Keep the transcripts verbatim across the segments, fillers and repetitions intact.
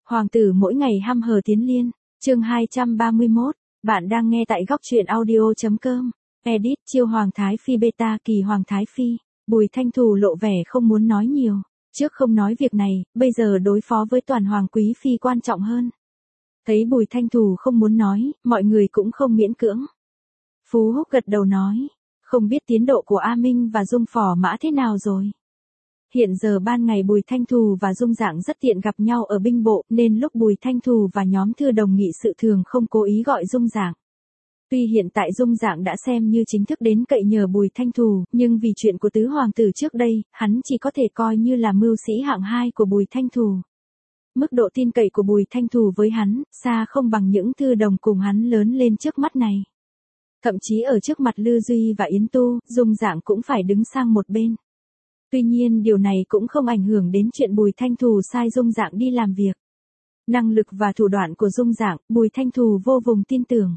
Hoàng tử mỗi ngày hăm hở tiến liên, chương hai trăm ba mươi mốt, bạn đang nghe tại góc truyện audio.com, edit chiêu Hoàng Thái Phi beta kỳ Hoàng Thái Phi, Bùi Thanh Thù lộ vẻ không muốn nói nhiều, trước không nói việc này, bây giờ đối phó với toàn Hoàng Quý Phi quan trọng hơn. Thấy Bùi Thanh Thù không muốn nói, mọi người cũng không miễn cưỡng. Phú Húc gật đầu nói, không biết tiến độ của A Minh và Dung Phò Mã thế nào rồi. Hiện giờ ban ngày Bùi Thanh Thù và Dung Dạng rất tiện gặp nhau ở binh bộ, nên lúc Bùi Thanh Thù và nhóm thư đồng nghị sự thường không cố ý gọi Dung Dạng. Tuy hiện tại Dung Dạng đã xem như chính thức đến cậy nhờ Bùi Thanh Thù, nhưng vì chuyện của tứ hoàng tử trước đây, hắn chỉ có thể coi như là mưu sĩ hạng hai của Bùi Thanh Thù. Mức độ tin cậy của Bùi Thanh Thù với hắn, xa không bằng những thư đồng cùng hắn lớn lên trước mắt này. Thậm chí ở trước mặt Lư Duy và Yến Tu, Dung Dạng cũng phải đứng sang một bên. Tuy nhiên điều này cũng không ảnh hưởng đến chuyện Bùi Thanh Thù sai Dung Dạng đi làm việc. Năng lực và thủ đoạn của Dung Dạng, Bùi Thanh Thù vô cùng tin tưởng.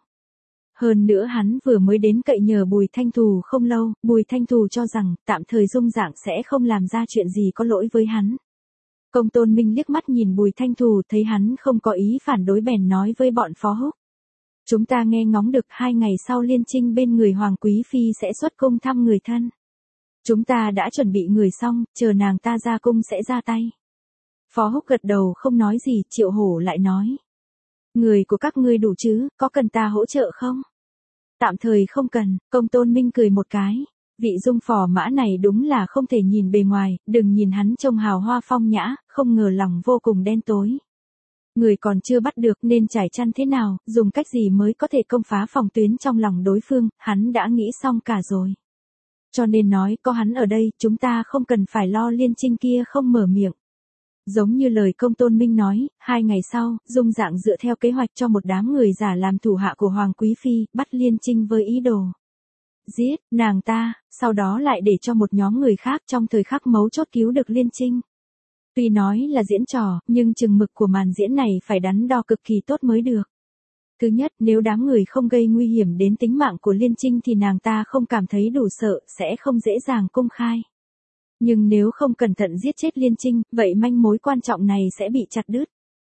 Hơn nữa hắn vừa mới đến cậy nhờ Bùi Thanh Thù không lâu, Bùi Thanh Thù cho rằng tạm thời Dung Dạng sẽ không làm ra chuyện gì có lỗi với hắn. Công Tôn Minh liếc mắt nhìn Bùi Thanh Thù thấy hắn không có ý phản đối bèn nói với bọn Phó Húc. Chúng ta nghe ngóng được hai ngày sau Liên Trinh bên người Hoàng Quý Phi sẽ xuất cung thăm người thân. Chúng ta đã chuẩn bị người xong, chờ nàng ta ra cung sẽ ra tay. Phó Húc gật đầu không nói gì, Triệu Hổ lại nói. Người của các ngươi đủ chứ, có cần ta hỗ trợ không? Tạm thời không cần, Công Tôn Minh cười một cái. Vị Dung Phò Mã này đúng là không thể nhìn bề ngoài, đừng nhìn hắn trông hào hoa phong nhã, không ngờ lòng vô cùng đen tối. Người còn chưa bắt được nên trải chăn thế nào, dùng cách gì mới có thể công phá phòng tuyến trong lòng đối phương, hắn đã nghĩ xong cả rồi. Cho nên nói có hắn ở đây, chúng ta không cần phải lo Liên Trinh kia không mở miệng. Giống như lời Công Tôn Minh nói, hai ngày sau, Dung Dạng dựa theo kế hoạch cho một đám người giả làm thủ hạ của Hoàng Quý Phi, bắt Liên Trinh với ý đồ giết nàng ta, sau đó lại để cho một nhóm người khác trong thời khắc mấu chốt cứu được Liên Trinh. Tuy nói là diễn trò, nhưng chừng mực của màn diễn này phải đắn đo cực kỳ tốt mới được. Thứ nhất, nếu đám người không gây nguy hiểm đến tính mạng của Liên Trinh thì nàng ta không cảm thấy đủ sợ, sẽ không dễ dàng công khai. Nhưng nếu không cẩn thận giết chết Liên Trinh, vậy manh mối quan trọng này sẽ bị chặt đứt.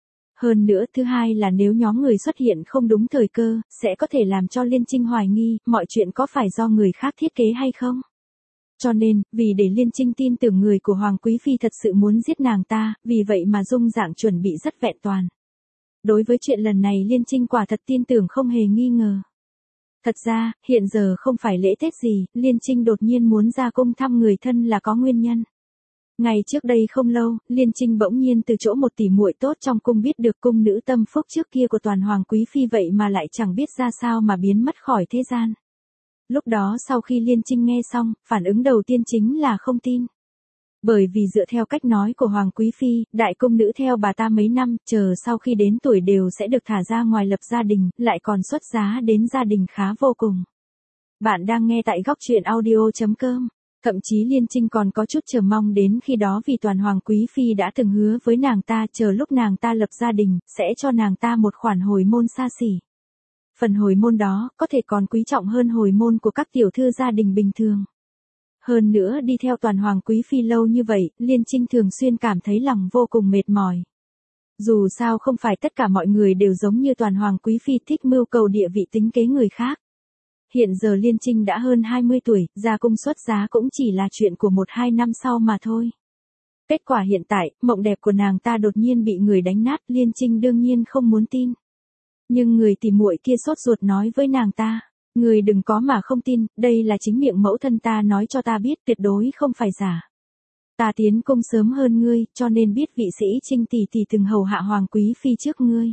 Hơn nữa, thứ hai là nếu nhóm người xuất hiện không đúng thời cơ, sẽ có thể làm cho Liên Trinh hoài nghi, mọi chuyện có phải do người khác thiết kế hay không. Cho nên, vì để Liên Trinh tin tưởng người của Hoàng Quý Phi thật sự muốn giết nàng ta, vì vậy mà Dung Dạng chuẩn bị rất vẹn toàn. Đối với chuyện lần này Liên Trinh quả thật tin tưởng không hề nghi ngờ. Thật ra, hiện giờ không phải lễ Tết gì, Liên Trinh đột nhiên muốn ra cung thăm người thân là có nguyên nhân. Ngày trước đây không lâu, Liên Trinh bỗng nhiên từ chỗ một tỷ muội tốt trong cung biết được cung nữ tâm phúc trước kia của toàn Hoàng Quý Phi vậy mà lại chẳng biết ra sao mà biến mất khỏi thế gian. Lúc đó sau khi Liên Trinh nghe xong, phản ứng đầu tiên chính là không tin. Bởi vì dựa theo cách nói của Hoàng Quý Phi, đại cung nữ theo bà ta mấy năm, chờ sau khi đến tuổi đều sẽ được thả ra ngoài lập gia đình, lại còn xuất giá đến gia đình khá vô cùng. Bạn đang nghe tại góc truyện audio.com. Thậm chí Liên Trinh còn có chút chờ mong đến khi đó vì toàn Hoàng Quý Phi đã từng hứa với nàng ta chờ lúc nàng ta lập gia đình, sẽ cho nàng ta một khoản hồi môn xa xỉ. Phần hồi môn đó, có thể còn quý trọng hơn hồi môn của các tiểu thư gia đình bình thường. Hơn nữa đi theo toàn Hoàng Quý Phi lâu như vậy, Liên Trinh thường xuyên cảm thấy lòng vô cùng mệt mỏi. Dù sao không phải tất cả mọi người đều giống như toàn Hoàng Quý Phi thích mưu cầu địa vị tính kế người khác. Hiện giờ Liên Trinh đã hơn hai mươi tuổi, ra cung xuất giá cũng chỉ là chuyện của một hai năm sau mà thôi. Kết quả hiện tại, mộng đẹp của nàng ta đột nhiên bị người đánh nát, Liên Trinh đương nhiên không muốn tin. Nhưng người tỉ muội kia sốt ruột nói với nàng ta, người đừng có mà không tin, đây là chính miệng mẫu thân ta nói cho ta biết tuyệt đối không phải giả. Ta tiến cung sớm hơn ngươi, cho nên biết vị sĩ Trinh tỷ tỷ từng hầu hạ Hoàng Quý Phi trước ngươi.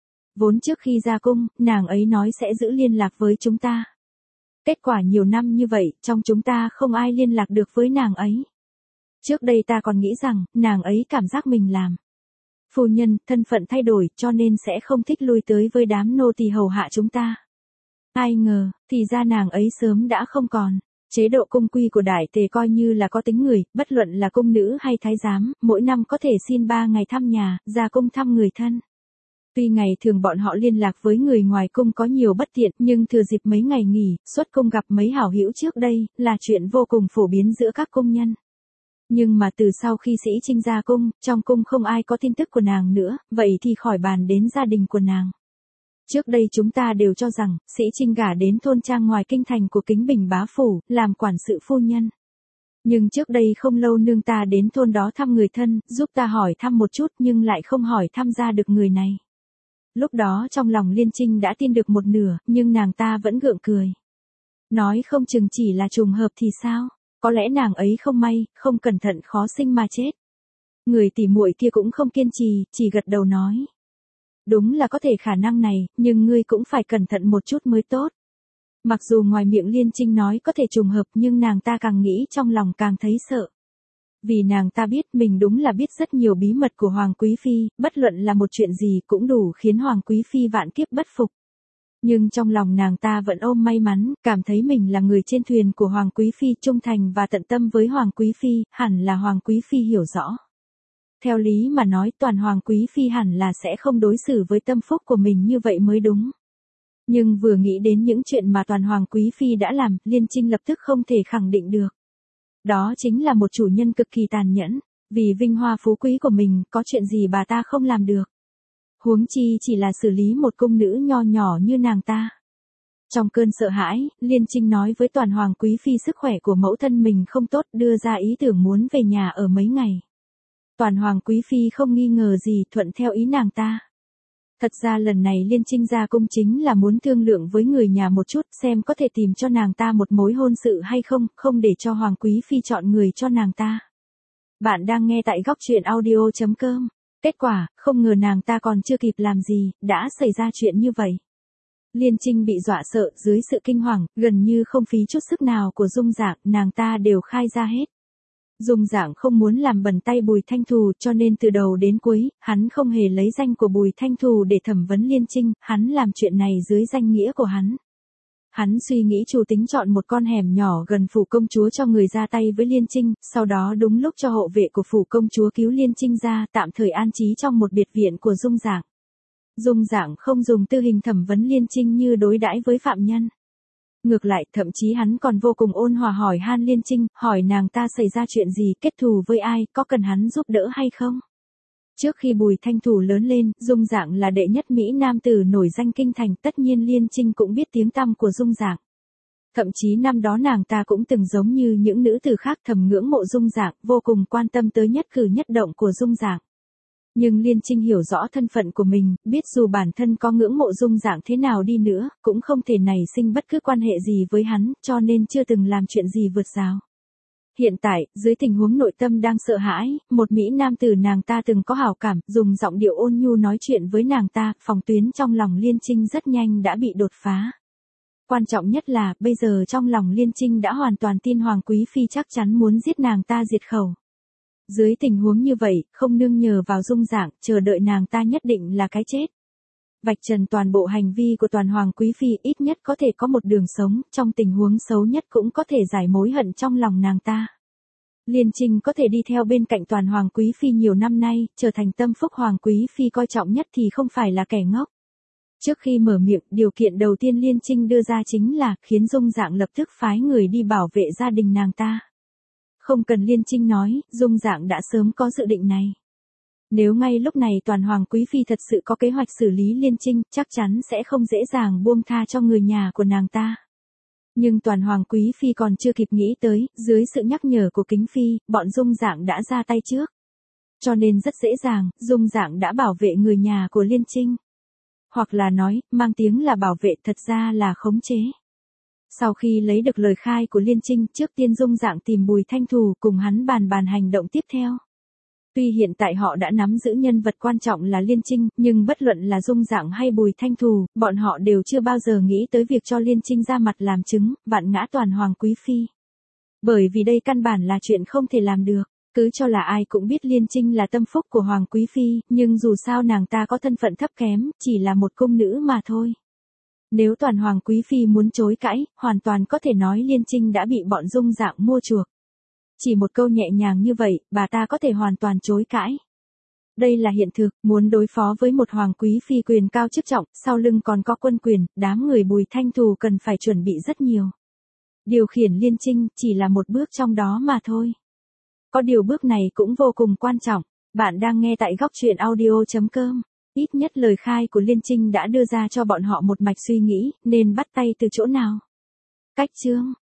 Vốn trước khi ra cung, nàng ấy nói sẽ giữ liên lạc với chúng ta. Kết quả nhiều năm như vậy, trong chúng ta không ai liên lạc được với nàng ấy. Trước đây ta còn nghĩ rằng, nàng ấy cảm giác mình làm phu nhân, thân phận thay đổi, cho nên sẽ không thích lui tới với đám nô tỳ hầu hạ chúng ta. Ai ngờ, thì ra nàng ấy sớm đã không còn. Chế độ cung quy của đại tề coi như là có tính người, bất luận là cung nữ hay thái giám, mỗi năm có thể xin ba ngày thăm nhà, ra cung thăm người thân. Tuy ngày thường bọn họ liên lạc với người ngoài cung có nhiều bất tiện, nhưng thừa dịp mấy ngày nghỉ, xuất cung gặp mấy hảo hữu trước đây, là chuyện vô cùng phổ biến giữa các cung nhân. Nhưng mà từ sau khi Sĩ Trinh ra cung, trong cung không ai có tin tức của nàng nữa, vậy thì khỏi bàn đến gia đình của nàng. Trước đây chúng ta đều cho rằng, Sĩ Trinh gả đến thôn trang ngoài kinh thành của Kính Bình bá phủ, làm quản sự phu nhân. Nhưng trước đây không lâu nương ta đến thôn đó thăm người thân, giúp ta hỏi thăm một chút nhưng lại không hỏi thăm ra được người này. Lúc đó trong lòng Liên Trinh đã tin được một nửa, nhưng nàng ta vẫn gượng cười. Nói không chừng chỉ là trùng hợp thì sao, có lẽ nàng ấy không may, không cẩn thận khó sinh mà chết. Người tỉ muội kia cũng không kiên trì, chỉ gật đầu nói. Đúng là có thể khả năng này, nhưng ngươi cũng phải cẩn thận một chút mới tốt. Mặc dù ngoài miệng Liên Trinh nói có thể trùng hợp nhưng nàng ta càng nghĩ trong lòng càng thấy sợ. Vì nàng ta biết mình đúng là biết rất nhiều bí mật của Hoàng Quý Phi, bất luận là một chuyện gì cũng đủ khiến Hoàng Quý Phi vạn kiếp bất phục. Nhưng trong lòng nàng ta vẫn ôm may mắn, cảm thấy mình là người trên thuyền của Hoàng Quý Phi trung thành và tận tâm với Hoàng Quý Phi, hẳn là Hoàng Quý Phi hiểu rõ. Theo lý mà nói toàn Hoàng Quý Phi hẳn là sẽ không đối xử với tâm phúc của mình như vậy mới đúng. Nhưng vừa nghĩ đến những chuyện mà toàn Hoàng Quý Phi đã làm, Liên Trinh lập tức không thể khẳng định được. Đó chính là một chủ nhân cực kỳ tàn nhẫn, vì vinh hoa phú quý của mình, có chuyện gì bà ta không làm được. Huống chi chỉ là xử lý một cung nữ nho nhỏ như nàng ta. Trong cơn sợ hãi, Liên Trinh nói với toàn Hoàng Quý Phi sức khỏe của mẫu thân mình không tốt, đưa ra ý tưởng muốn về nhà ở mấy ngày. Toàn Hoàng Quý Phi không nghi ngờ gì, thuận theo ý nàng ta. Thật ra lần này Liên Trinh ra cung chính là muốn thương lượng với người nhà một chút, xem có thể tìm cho nàng ta một mối hôn sự hay không, không để cho Hoàng Quý Phi chọn người cho nàng ta. Bạn đang nghe tại góc truyện audio chấm com. Kết quả, không ngờ nàng ta còn chưa kịp làm gì, đã xảy ra chuyện như vậy. Liên Trinh bị dọa sợ, dưới sự kinh hoàng, gần như không phí chút sức nào của Dung Dạng, nàng ta đều khai ra hết. Dung Dạng không muốn làm bẩn tay Bùi Thanh Thù cho nên từ đầu đến cuối, hắn không hề lấy danh của Bùi Thanh Thù để thẩm vấn Liên Trinh, hắn làm chuyện này dưới danh nghĩa của hắn. Hắn suy nghĩ chủ tính chọn một con hẻm nhỏ gần phủ công chúa cho người ra tay với Liên Trinh, sau đó đúng lúc cho hộ vệ của phủ công chúa cứu Liên Trinh ra, tạm thời an trí trong một biệt viện của Dung Dạng. Dung Dạng không dùng tư hình thẩm vấn Liên Trinh như đối đãi với phạm nhân. Ngược lại, thậm chí hắn còn vô cùng ôn hòa hỏi han Liên Trinh, hỏi nàng ta xảy ra chuyện gì, kết thù với ai, có cần hắn giúp đỡ hay không. Trước khi Bùi Thanh Thù lớn lên, Dung Dạng là đệ nhất Mỹ nam tử nổi danh kinh thành, tất nhiên Liên Trinh cũng biết tiếng tăm của Dung Dạng. Thậm chí năm đó nàng ta cũng từng giống như những nữ tử khác thầm ngưỡng mộ Dung Dạng, vô cùng quan tâm tới nhất cử nhất động của Dung Dạng. Nhưng Liên Trinh hiểu rõ thân phận của mình, biết dù bản thân có ngưỡng mộ Dung Dạng thế nào đi nữa, cũng không thể nảy sinh bất cứ quan hệ gì với hắn, cho nên chưa từng làm chuyện gì vượt rào. Hiện tại, dưới tình huống nội tâm đang sợ hãi, một Mỹ nam tử nàng ta từng có hảo cảm, dùng giọng điệu ôn nhu nói chuyện với nàng ta, phòng tuyến trong lòng Liên Trinh rất nhanh đã bị đột phá. Quan trọng nhất là, bây giờ trong lòng Liên Trinh đã hoàn toàn tin Hoàng Quý Phi chắc chắn muốn giết nàng ta diệt khẩu. Dưới tình huống như vậy, không nương nhờ vào Dung Dạng, chờ đợi nàng ta nhất định là cái chết. Vạch trần toàn bộ hành vi của toàn Hoàng Quý Phi, ít nhất có thể có một đường sống, trong tình huống xấu nhất cũng có thể giải mối hận trong lòng nàng ta. Liên Trinh có thể đi theo bên cạnh toàn Hoàng Quý Phi nhiều năm nay, trở thành tâm phúc Hoàng Quý Phi coi trọng nhất thì không phải là kẻ ngốc. Trước khi mở miệng, điều kiện đầu tiên Liên Trinh đưa ra chính là, khiến Dung Dạng lập tức phái người đi bảo vệ gia đình nàng ta. Không cần Liên Trinh nói, Dung Dạng đã sớm có dự định này. Nếu ngay lúc này toàn Hoàng Quý Phi thật sự có kế hoạch xử lý Liên Trinh, chắc chắn sẽ không dễ dàng buông tha cho người nhà của nàng ta. Nhưng toàn Hoàng Quý Phi còn chưa kịp nghĩ tới, dưới sự nhắc nhở của Kính Phi, bọn Dung Dạng đã ra tay trước. Cho nên rất dễ dàng, Dung Dạng đã bảo vệ người nhà của Liên Trinh. Hoặc là nói, mang tiếng là bảo vệ thật ra là khống chế. Sau khi lấy được lời khai của Liên Trinh, trước tiên Dung Dạng tìm Bùi Thanh Thù cùng hắn bàn bàn hành động tiếp theo. Tuy hiện tại họ đã nắm giữ nhân vật quan trọng là Liên Trinh, nhưng bất luận là Dung Dạng hay Bùi Thanh Thù, bọn họ đều chưa bao giờ nghĩ tới việc cho Liên Trinh ra mặt làm chứng, vạn ngã toàn Hoàng Quý Phi. Bởi vì đây căn bản là chuyện không thể làm được. Cứ cho là ai cũng biết Liên Trinh là tâm phúc của Hoàng Quý Phi, nhưng dù sao nàng ta có thân phận thấp kém, chỉ là một cung nữ mà thôi. Nếu toàn Hoàng Quý Phi muốn chối cãi, hoàn toàn có thể nói Liên Trinh đã bị bọn Dung Dạng mua chuộc. Chỉ một câu nhẹ nhàng như vậy, bà ta có thể hoàn toàn chối cãi. Đây là hiện thực, muốn đối phó với một Hoàng Quý Phi quyền cao chức trọng, sau lưng còn có quân quyền, đám người Bùi Thanh Thù cần phải chuẩn bị rất nhiều. Điều khiển Liên Trinh chỉ là một bước trong đó mà thôi. Có điều bước này cũng vô cùng quan trọng. Bạn đang nghe tại góc chuyện audio.com. Ít nhất lời khai của Liên Trinh đã đưa ra cho bọn họ một mạch suy nghĩ, nên bắt tay từ chỗ nào. Cách chương.